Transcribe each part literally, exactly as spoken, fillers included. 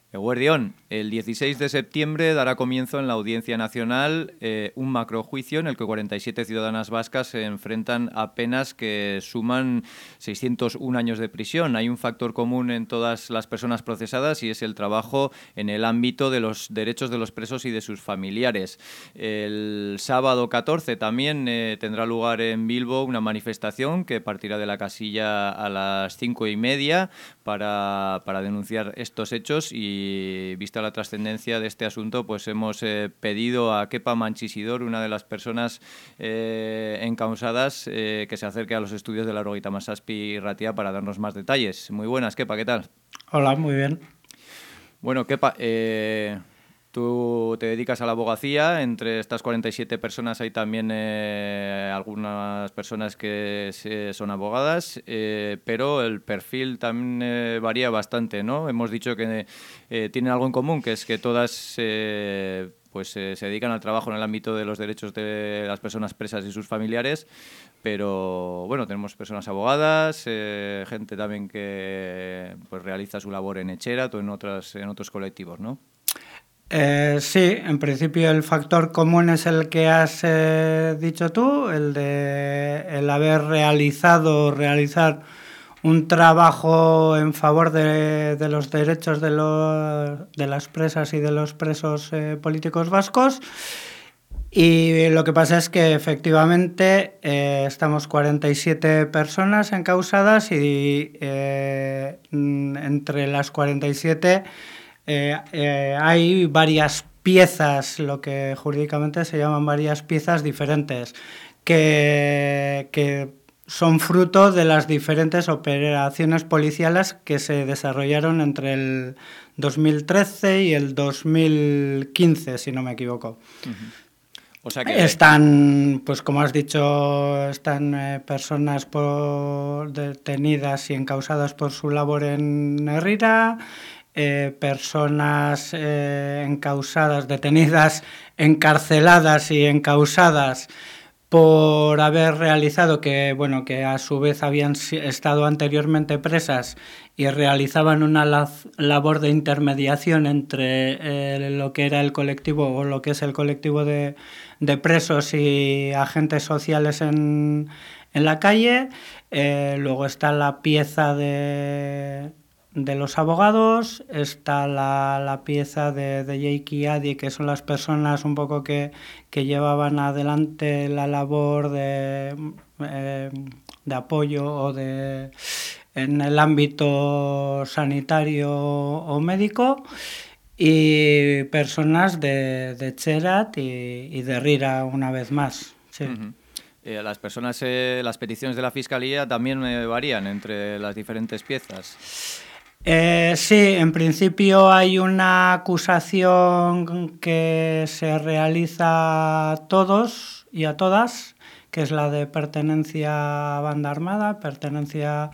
Eguerdión, el dieciséis de septiembre dará comienzo en la Audiencia Nacional eh, un macrojuicio en el que cuarenta y siete ciudadanas vascas se enfrentan a penas que suman seiscientos un años de prisión. Hay un factor común en todas las personas procesadas y es el trabajo en el ámbito de los derechos de los presos y de sus familiares. El sábado catorce también eh, tendrá lugar en Bilbo una manifestación que partirá de la casilla a las cinco y media para, para denunciar estos hechos y Y vista la trascendencia de este asunto, pues hemos eh, pedido a Kepa Manchisidor, una de las personas eh, encausadas, eh, que se acerque a los estudios de la Laurogeita Hamazazpi Irratia para darnos más detalles. Muy buenas, Kepa, ¿qué tal? Hola, muy bien. Bueno, Kepa, eh, tú te dedicas a la abogacía. Entre estas cuarenta y siete personas hay también eh, algunas personas que se, son abogadas, eh, pero el perfil también eh, varía bastante, ¿no? Hemos dicho que eh, tienen algo en común, que es que todas eh, pues, eh, se dedican al trabajo en el ámbito de los derechos de las personas presas y sus familiares, pero bueno, tenemos personas abogadas, eh, gente también que pues, realiza su labor en Etxerat o en, otras, en otros colectivos, ¿no? Eh, sí, en principio el factor común es el que has eh, dicho tú, el de el haber realizado, realizar un trabajo en favor de, de los derechos de, los, de las presas y de los presos eh, políticos vascos. Y lo que pasa es que efectivamente eh, estamos cuarenta y siete personas encausadas y eh, entre las cuarenta y siete Eh, eh, hay varias piezas, lo que jurídicamente se llaman varias piezas diferentes, que, que son fruto de las diferentes operaciones policiales que se desarrollaron entre el dos mil trece y el dos mil quince, si no me equivoco. Uh-huh. O sea que... Están, pues como has dicho, están eh, personas por, detenidas y encausadas por su labor en Herrira. Eh, personas eh, encausadas, detenidas, encarceladas y encausadas por haber realizado, que bueno, que a su vez habían estado anteriormente presas y realizaban una labor de intermediación entre eh, lo que era el colectivo o lo que es el colectivo de, de presos y agentes sociales en, en la calle. Eh, luego está la pieza de... de los abogados, está la, la pieza de, de Jake y Adi, que son las personas un poco que, que llevaban adelante la labor de, eh, de apoyo o de en el ámbito sanitario o médico, y personas de, de Etxerat y, y de Herrira una vez más. Sí. Uh-huh. Eh, las personas, eh, las peticiones de la Fiscalía también eh, varían entre las diferentes piezas. Eh, sí, en principio hay una acusación que se realiza a todos y a todas, que es la de pertenencia a banda armada, pertenencia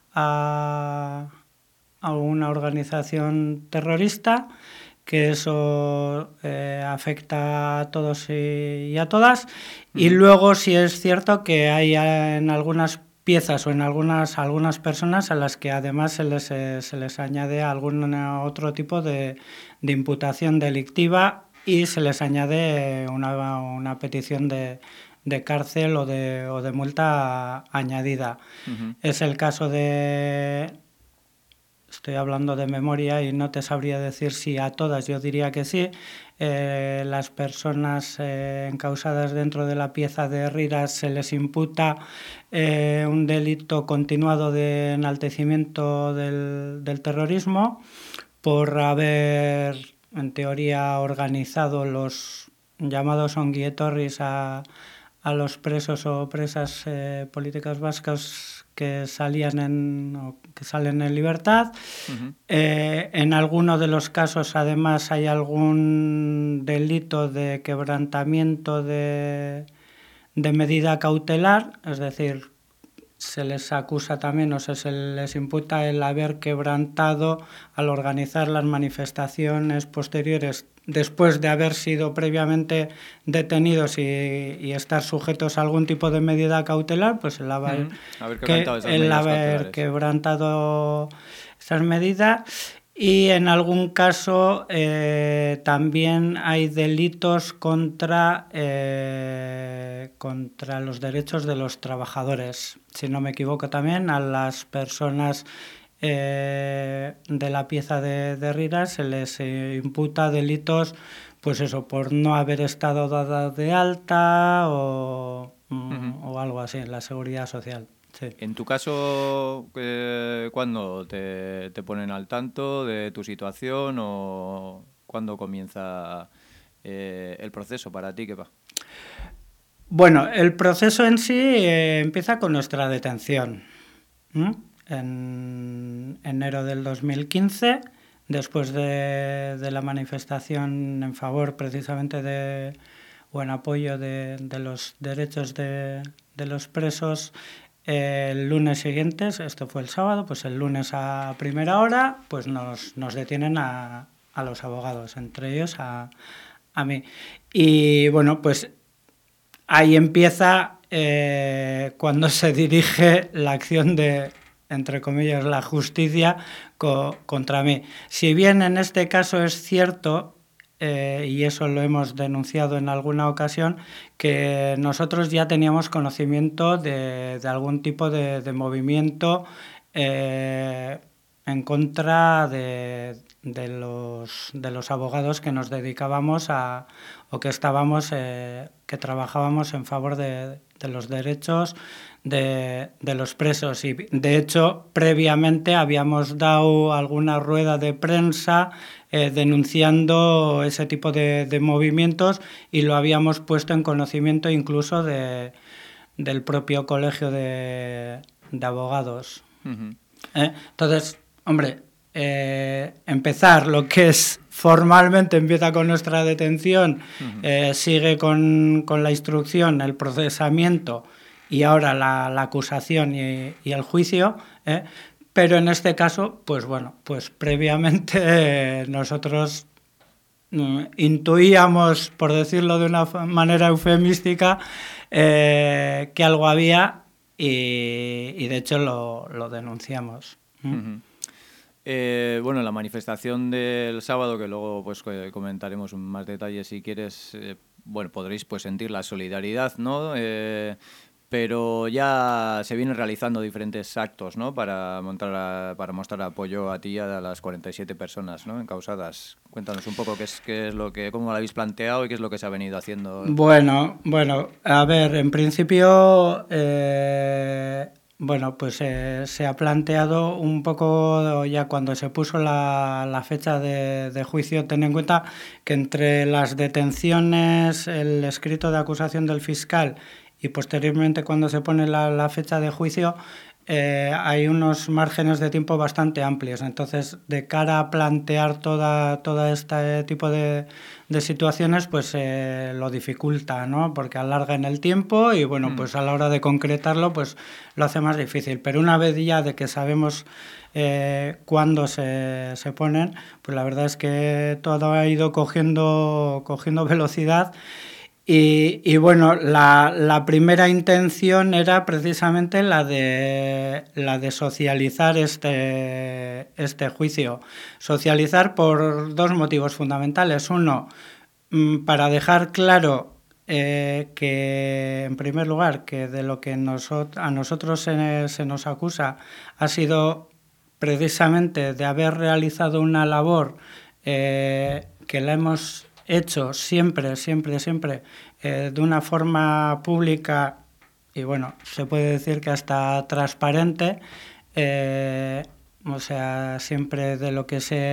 a, a una organización terrorista, que eso eh, afecta a todos y, y a todas. Uh-huh. Y luego sí es cierto que hay en algunas piezas o en algunas algunas personas a las que además se les, eh, se les añade algún otro tipo de, de imputación delictiva y se les añade una, una petición de, de cárcel o de, o de multa añadida. Uh-huh. Es el caso de... Estoy hablando de memoria y no te sabría decir si a todas, yo diría que sí. Eh, las personas eh, encausadas dentro de la pieza de Herrira se les imputa eh, un delito continuado de enaltecimiento del, del terrorismo por haber, en teoría, organizado los llamados onguietorris a, a los presos o presas eh, políticas vascas que salían en o que salen en libertad. Uh-huh. Eh, en alguno de los casos, además, hay algún delito de quebrantamiento de, de medida cautelar, es decir, se les acusa también o se, se les imputa el haber quebrantado al organizar las manifestaciones posteriores después de haber sido previamente detenidos y, y estar sujetos a algún tipo de medida cautelar, pues el haber, uh-huh. haber que, el haber quebrantado esas medidas. y en algún caso eh, también hay delitos contra, eh, contra los derechos de los trabajadores. Si no me equivoco, también a las personas eh, de la pieza de, de Rira se les eh, imputa delitos, pues eso, por no haber estado dada de alta o, uh-huh. o algo así en la seguridad social. Sí. En tu caso, eh, ¿cuándo te, te ponen al tanto de tu situación o cuándo comienza eh, el proceso para ti? ¿Qué va? Bueno, el proceso en sí eh, empieza con nuestra detención. ¿Mm? En enero del dos mil quince, después de, de la manifestación en favor precisamente de, o en apoyo de, de los derechos de, de los presos, el lunes siguiente, esto fue el sábado, pues el lunes a primera hora, pues nos, nos detienen a, a los abogados, entre ellos a, a mí. Y bueno, pues ahí empieza eh, cuando se dirige la acción de, entre comillas, la justicia co, contra mí. Si bien en este caso es cierto, Eh, y eso lo hemos denunciado en alguna ocasión, que nosotros ya teníamos conocimiento de, de algún tipo de, de movimiento eh, en contra de, de, los, de los abogados que nos dedicábamos a, o que estábamos, eh, que trabajábamos en favor de, de los derechos de, de los presos. Y de hecho, previamente habíamos dado alguna rueda de prensa Eh, denunciando ese tipo de, de movimientos y lo habíamos puesto en conocimiento incluso de, del propio colegio de, de abogados. Uh-huh. ¿Eh? Entonces, hombre, eh, empezar lo que es formalmente empieza con nuestra detención, uh-huh. eh, sigue con, con la instrucción, el procesamiento y ahora la, la acusación y, y el juicio, ¿eh? Pero en este caso, pues bueno, pues previamente eh, nosotros mm, intuíamos, por decirlo de una manera eufemística, eh, que algo había y, y de hecho lo, lo denunciamos. ¿Mm? Uh-huh. Eh, bueno, la manifestación del sábado, que luego pues comentaremos más detalles si quieres, eh, bueno, podréis pues sentir la solidaridad, ¿no? Eh, pero ya se vienen realizando diferentes actos, ¿no? Para montar, para mostrar apoyo a ti y a las cuarenta y siete personas, ¿no? Encausadas. Cuéntanos un poco qué es, qué es lo que, cómo lo habéis planteado y qué es lo que se ha venido haciendo. Bueno, bueno, a ver, en principio, eh, bueno, pues eh, se ha planteado un poco ya cuando se puso la, la fecha de, de juicio. Ten en cuenta que entre las detenciones, el escrito de acusación del fiscal y posteriormente cuando se pone la, la fecha de juicio eh, hay unos márgenes de tiempo bastante amplios. Entonces, de cara a plantear toda, toda este tipo de, de situaciones, pues eh, lo dificulta, ¿no? Porque alarga en el tiempo y bueno, mm. pues a la hora de concretarlo, pues lo hace más difícil. Pero una vez ya de que sabemos eh, cuándo se, se ponen, pues la verdad es que todo ha ido cogiendo, cogiendo velocidad. Y, y bueno, la, la primera intención era precisamente la de, la de socializar este, este juicio. Socializar por dos motivos fundamentales. Uno, para dejar claro eh, que, en primer lugar, que de lo que nosot- a nosotros se, se nos acusa ha sido precisamente de haber realizado una labor eh, que la hemos hecho siempre, siempre, siempre eh, de una forma pública y bueno, se puede decir que hasta transparente, eh, o sea, siempre de lo que se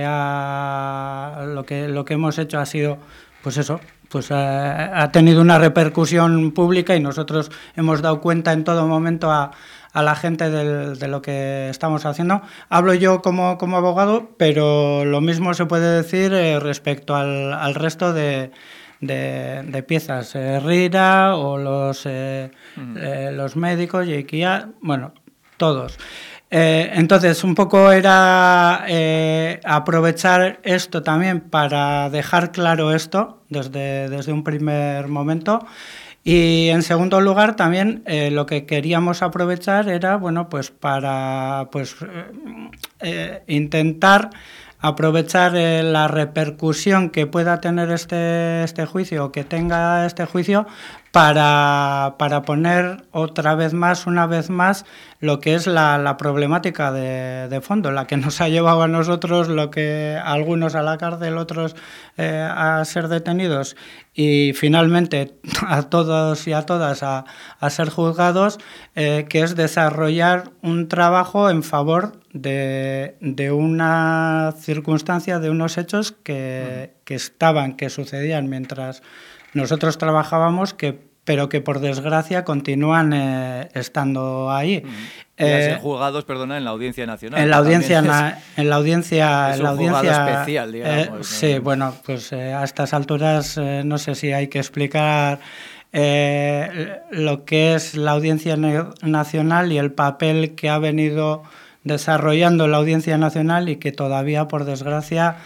ha, lo que, lo que hemos hecho ha sido, pues eso, pues ha, ha tenido una repercusión pública y nosotros hemos dado cuenta en todo momento a a la gente del, de lo que estamos haciendo. Hablo yo como, como abogado, pero lo mismo se puede decir eh, respecto al, al resto de, de, de piezas. Eh, Rira o los, eh, uh-huh. eh, los médicos, Yequia, bueno, todos. Eh, entonces, un poco era eh, aprovechar esto también para dejar claro esto desde, desde un primer momento. Y en segundo lugar también eh, lo que queríamos aprovechar era bueno pues para pues eh, intentar aprovechar eh, la repercusión que pueda tener este, este juicio o que tenga este juicio para, para poner otra vez más, una vez más, lo que es la, la problemática de, de fondo, la que nos ha llevado a nosotros, lo que algunos a la cárcel, otros eh, a ser detenidos y finalmente a todos y a todas a, a ser juzgados, eh, que es desarrollar un trabajo en favor de, de una circunstancia, de unos hechos que, que estaban, que sucedían mientras nosotros trabajábamos, que pero que por desgracia continúan eh, estando ahí. Mm. Eh, ser juzgados, perdona, en la Audiencia Nacional. En la Audiencia, na, en la audiencia, es en la un audiencia especial, digamos. Eh, ¿no? Sí, bueno, pues eh, a estas alturas eh, no sé si hay que explicar eh, lo que es la Audiencia Nacional y el papel que ha venido desarrollando la Audiencia Nacional y que todavía, por desgracia,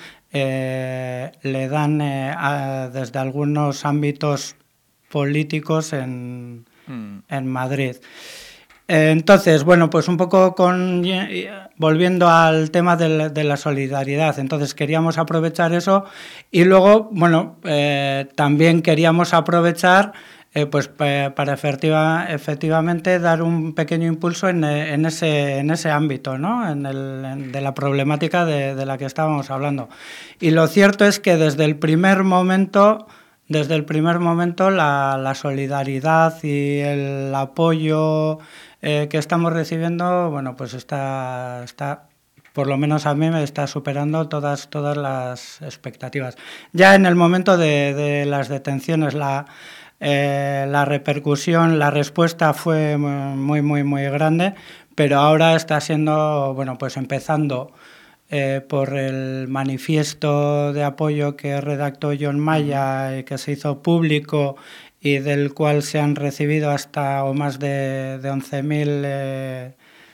eh, le dan eh, a, desde algunos ámbitos políticos en, mm. en Madrid. Entonces, bueno, pues un poco con, volviendo al tema de, de la solidaridad, entonces queríamos aprovechar eso y luego, bueno, eh, también queríamos aprovechar eh, pues para efectiva, efectivamente dar un pequeño impulso en, en, ese, en ese ámbito, ¿no? En el, en, de la problemática de, de la que estábamos hablando. Y lo cierto es que desde el primer momento... Desde el primer momento la, la solidaridad y el apoyo eh, que estamos recibiendo, bueno, pues está, está, por lo menos a mí me está superando todas, todas las expectativas. Ya en el momento de, de las detenciones, la, eh, la repercusión, la respuesta fue muy, muy, muy grande, pero ahora está siendo, bueno, pues empezando... Eh, por el manifiesto de apoyo que redactó John Maya y que se hizo público y del cual se han recibido hasta o más de, de once mil eh,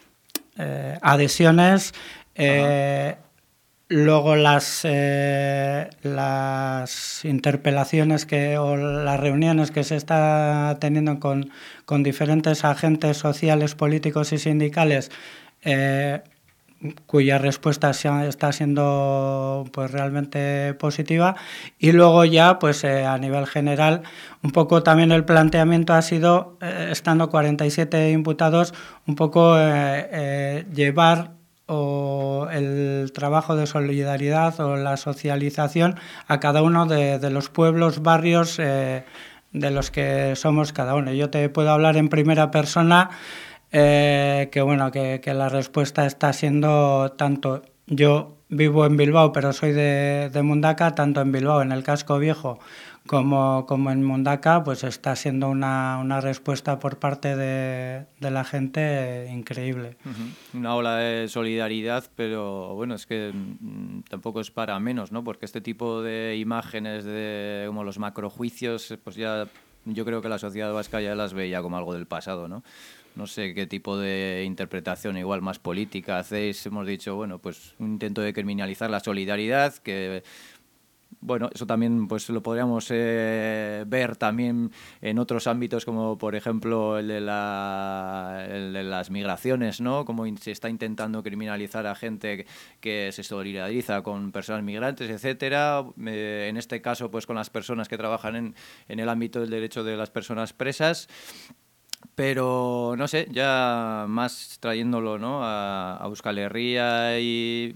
eh, adhesiones. Eh, luego las, eh, las interpelaciones que, o las reuniones que se está teniendo con, con diferentes agentes sociales, políticos y sindicales, eh, cuya respuesta está siendo pues realmente positiva, y luego ya pues eh, a nivel general un poco también el planteamiento ha sido, eh, estando cuarenta y siete imputados, un poco eh, eh, llevar o el trabajo de solidaridad o la socialización a cada uno de, de los pueblos, barrios eh, de los que somos cada uno. Yo te puedo hablar en primera persona. Eh, que bueno, que, que la respuesta está siendo tanto, yo vivo en Bilbao, pero soy de, de Mundaka, tanto en Bilbao, en el Casco Viejo, como, como en Mundaka, pues está siendo una, una respuesta por parte de, de la gente increíble. Uh-huh. Una ola de solidaridad, pero bueno, es que mmm, tampoco es para menos, ¿no? Porque este tipo de imágenes de como los macrojuicios, pues ya yo creo que la sociedad vasca ya las veía como algo del pasado, ¿no? No sé qué tipo de interpretación igual más política hacéis. Hemos dicho, bueno, pues un intento de criminalizar la solidaridad, que bueno, eso también pues lo podríamos eh, ver también en otros ámbitos, como por ejemplo el de, la, el de las migraciones, ¿no? Como se está intentando criminalizar a gente que se solidariza con personas migrantes, etcétera. Eh, en este caso, pues con las personas que trabajan en, en el ámbito del derecho de las personas presas. Pero, no sé, ya más trayéndolo, ¿no? a, a Euskal Herria, y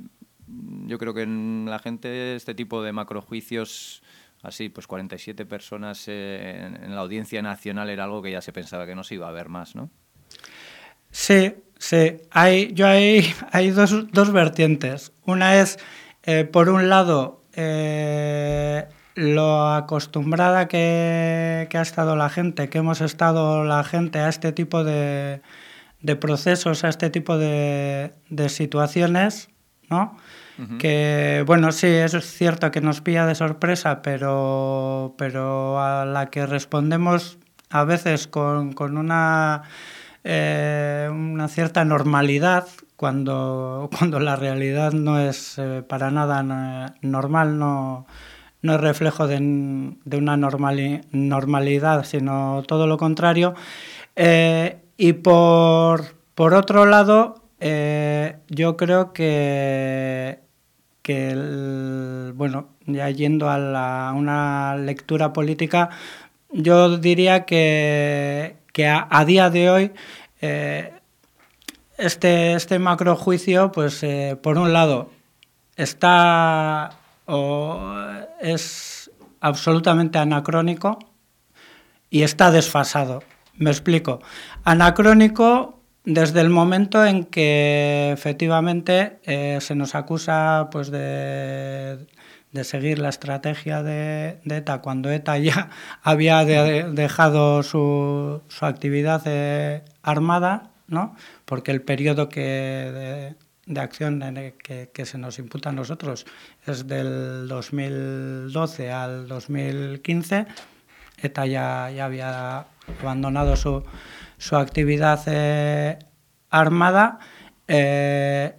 yo creo que en la gente este tipo de macrojuicios, así, pues cuarenta y siete personas eh, en, en la Audiencia Nacional era algo que ya se pensaba que no se iba a ver más, ¿no? Sí, sí. Hay, yo hay, hay dos, dos vertientes. Una es, eh, por un lado, eh, lo acostumbrada que, que ha estado la gente, que hemos estado la gente a este tipo de, de procesos, a este tipo de, de situaciones, ¿no? Uh-huh. Que, bueno, sí, eso es cierto que nos pilla de sorpresa, pero, pero a la que respondemos a veces con, con una, eh, una cierta normalidad, cuando, cuando la realidad no es eh, para nada normal, no... no es reflejo de, de una normali, normalidad, sino todo lo contrario. Eh, y por, por otro lado, eh, yo creo que, que el, bueno, ya yendo a, la, a una lectura política, yo diría que, que a, a día de hoy eh, este, este macrojuicio, pues eh, por un lado, está o es absolutamente anacrónico y está desfasado. Me explico. Anacrónico desde el momento en que efectivamente eh, se nos acusa pues de, de seguir la estrategia de, de ETA cuando ETA ya había de, dejado su, su actividad eh, armada, ¿no? Porque el periodo que de, de acción que, que se nos imputa a nosotros es del dos mil doce al dos mil quince. ETA ya, ya había abandonado su, su actividad eh, armada, eh,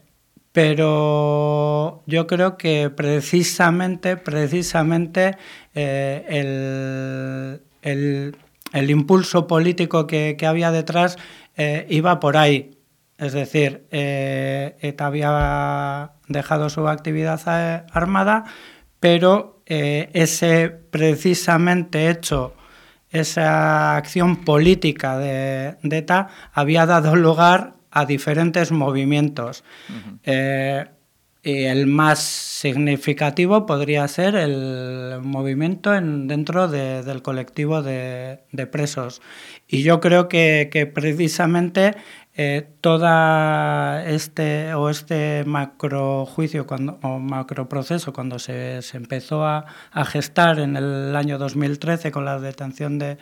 pero yo creo que precisamente, precisamente eh, el, el, el impulso político que, que había detrás eh, iba por ahí. Es decir, eh, ETA había dejado su actividad eh, armada, pero eh, ese precisamente hecho, esa acción política de, de ETA había dado lugar a diferentes movimientos. Uh-huh. Eh, y el más significativo podría ser el movimiento en, dentro de, del colectivo de, de presos. Y yo creo que, que precisamente eh, toda este o este macrojuicio cuando, o macroproceso cuando se, se empezó a, a gestar en el año dos mil trece con la detención de,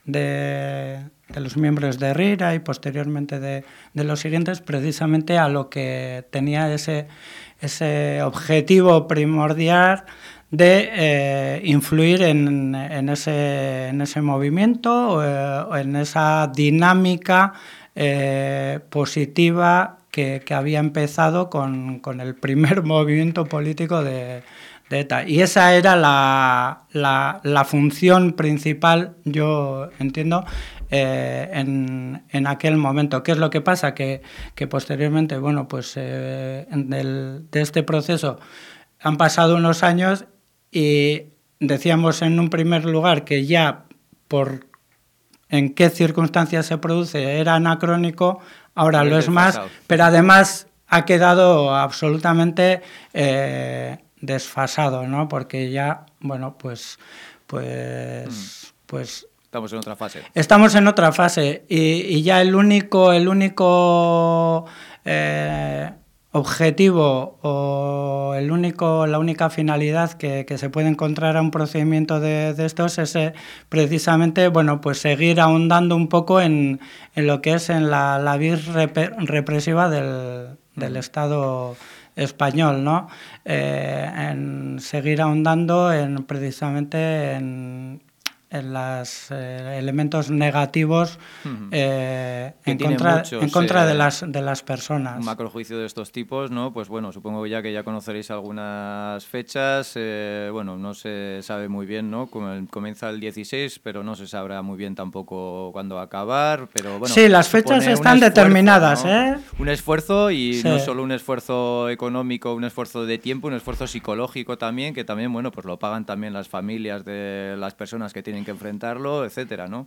de, de los miembros de RIRA y posteriormente de, de los siguientes, precisamente a lo que tenía ese, ese objetivo primordial de eh, influir en, en, ese, en ese movimiento o eh, en esa dinámica eh, positiva que, que había empezado con, con el primer movimiento político de, de ETA. Y esa era la, la, la función principal, yo entiendo, eh, en, en aquel momento. ¿Qué es lo que pasa? Que, que posteriormente, bueno, pues eh, del, de este proceso han pasado unos años y decíamos en un primer lugar que ya por en qué circunstancias se produce era anacrónico, ahora lo es más, pero además ha quedado absolutamente eh, desfasado, ¿no? Porque ya, bueno, pues, pues, mm. pues estamos en otra fase. Estamos en otra fase y, y ya el único, el único eh, objetivo o el único, la única finalidad que, que se puede encontrar a un procedimiento de, de estos es eh, precisamente, bueno, pues seguir ahondando un poco en, en lo que es en la, la vis rep- represiva del, del Estado español, ¿no? Eh, en seguir ahondando en precisamente en en los eh, elementos negativos eh, en, contra, muchos, en contra eh, de las de las personas. Un macrojuicio de estos tipos, ¿no? Pues bueno, supongo ya que ya conoceréis algunas fechas. Eh, bueno, no se sabe muy bien, ¿no? Comienza el dieciséis, pero no se sabrá muy bien tampoco cuándo va a acabar. Pero bueno, sí, las fechas están esfuerzo, determinadas, ¿no? ¿eh? Un esfuerzo y sí. No solo un esfuerzo económico, un esfuerzo de tiempo, un esfuerzo psicológico también, que también, bueno, pues lo pagan también las familias de las personas que tienen que enfrentarlo, etcétera, ¿no?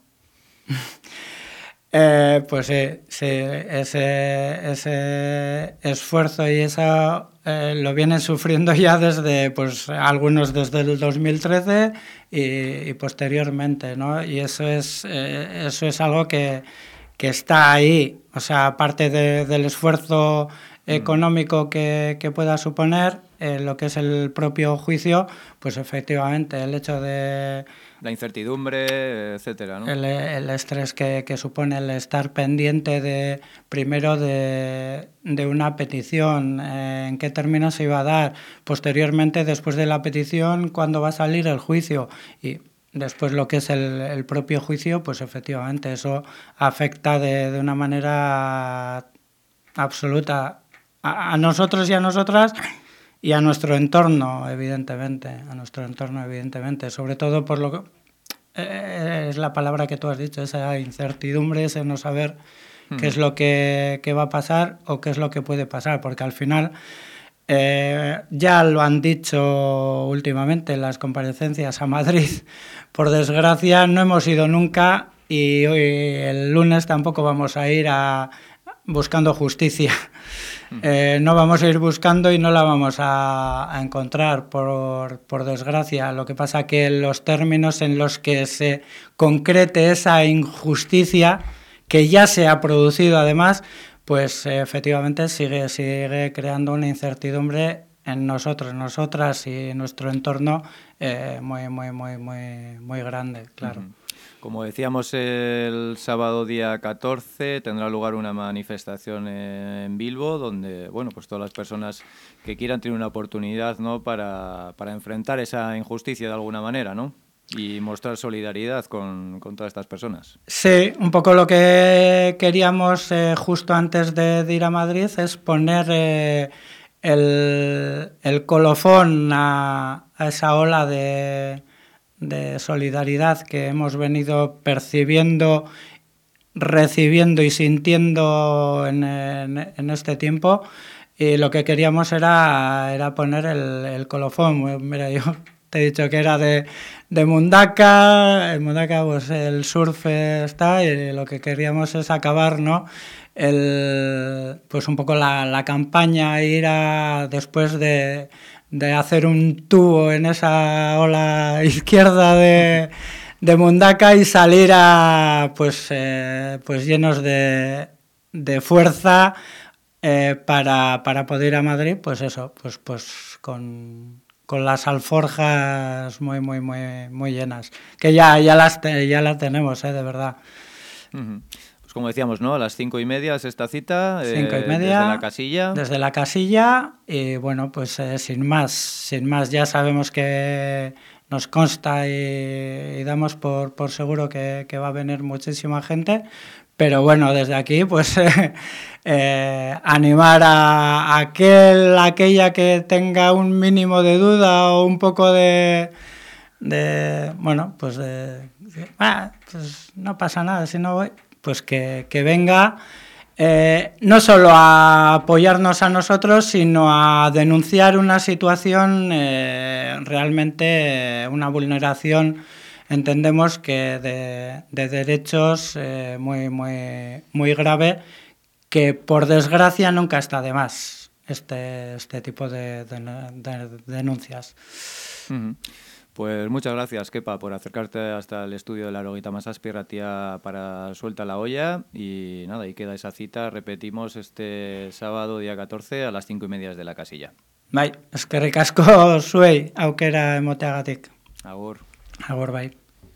eh, pues sí, sí ese, ese esfuerzo y eso eh, lo vienen sufriendo ya desde, pues algunos desde el dos mil trece y, y posteriormente, ¿no? Y eso es, eh, eso es algo que, que está ahí, o sea, aparte de, del esfuerzo económico que, que pueda suponer eh, lo que es el propio juicio, pues efectivamente el hecho de la incertidumbre, etcétera, ¿no? El, el estrés que, que supone el estar pendiente de primero de, de una petición, eh, en qué términos se iba a dar, posteriormente después de la petición, cuándo va a salir el juicio y después lo que es el, el propio juicio, pues efectivamente eso afecta de, de una manera absoluta a, a nosotros y a nosotras y a nuestro entorno, evidentemente, a nuestro entorno, evidentemente, sobre todo por lo que eh, es la palabra que tú has dicho, esa incertidumbre, ese no saber mm. qué es lo que, que va a pasar o qué es lo que puede pasar, porque al final Eh, ya lo han dicho últimamente en las comparecencias a Madrid. Por desgracia no hemos ido nunca y hoy el lunes tampoco vamos a ir a buscando justicia. Eh, no vamos a ir buscando y no la vamos a, a encontrar, por, por desgracia. Lo que pasa que los términos en los que se concrete esa injusticia, que ya se ha producido además, pues eh, efectivamente sigue, sigue creando una incertidumbre en nosotros, nosotras y en nuestro entorno eh, muy, muy, muy, muy, muy grande, claro. Uh-huh. Como decíamos, el sábado día catorce tendrá lugar una manifestación en Bilbo donde, bueno, pues todas las personas que quieran tienen una oportunidad, ¿no?, para, para enfrentar esa injusticia de alguna manera, ¿no?, y mostrar solidaridad con, con todas estas personas. Sí, un poco lo que queríamos eh, justo antes de, de ir a Madrid es poner eh, el, el colofón a, a esa ola de... de solidaridad que hemos venido percibiendo, recibiendo y sintiendo en, en, en este tiempo, y lo que queríamos era, era poner el, el colofón. Mira, yo te he dicho que era de, de Mundaka, en Mundaka pues el surf está, y lo que queríamos es acabar, ¿no?, el, pues un poco la, la campaña, ir a, después de de hacer un tubo en esa ola izquierda de, de Mundaka y salir a pues eh, pues llenos de, de fuerza eh, para, para poder ir a Madrid, pues eso, pues pues con, con las alforjas muy muy muy muy llenas, que ya ya las te, ya las tenemos, eh, de verdad. Uh-huh. Como decíamos, ¿no?, a las cinco y media es esta cita, cinco y eh, media, desde la casilla. Desde la casilla, y bueno, pues eh, sin más, sin más, ya sabemos que nos consta y, y damos por, por seguro que, que va a venir muchísima gente, pero bueno, desde aquí, pues eh, eh, animar a, a aquel, aquella que tenga un mínimo de duda o un poco de... de bueno, pues, de, de ah, pues no pasa nada si no voy, pues que, que venga, eh, no solo a apoyarnos a nosotros, sino a denunciar una situación eh, realmente, eh, una vulneración, entendemos que de, de derechos eh, muy, muy, muy grave, que por desgracia nunca está de más este, este tipo de, de, de denuncias. Uh-huh. Pues muchas gracias, Kepa, por acercarte hasta el estudio de la Eroguita Masazpi Ratia para Suelta la Olla. Y nada, ahí queda esa cita. Repetimos este sábado, día catorce, a las cinco y media de la casilla. Bai, eskerrik asko zuei aukera emoteagatik. Agur. Agur, bai.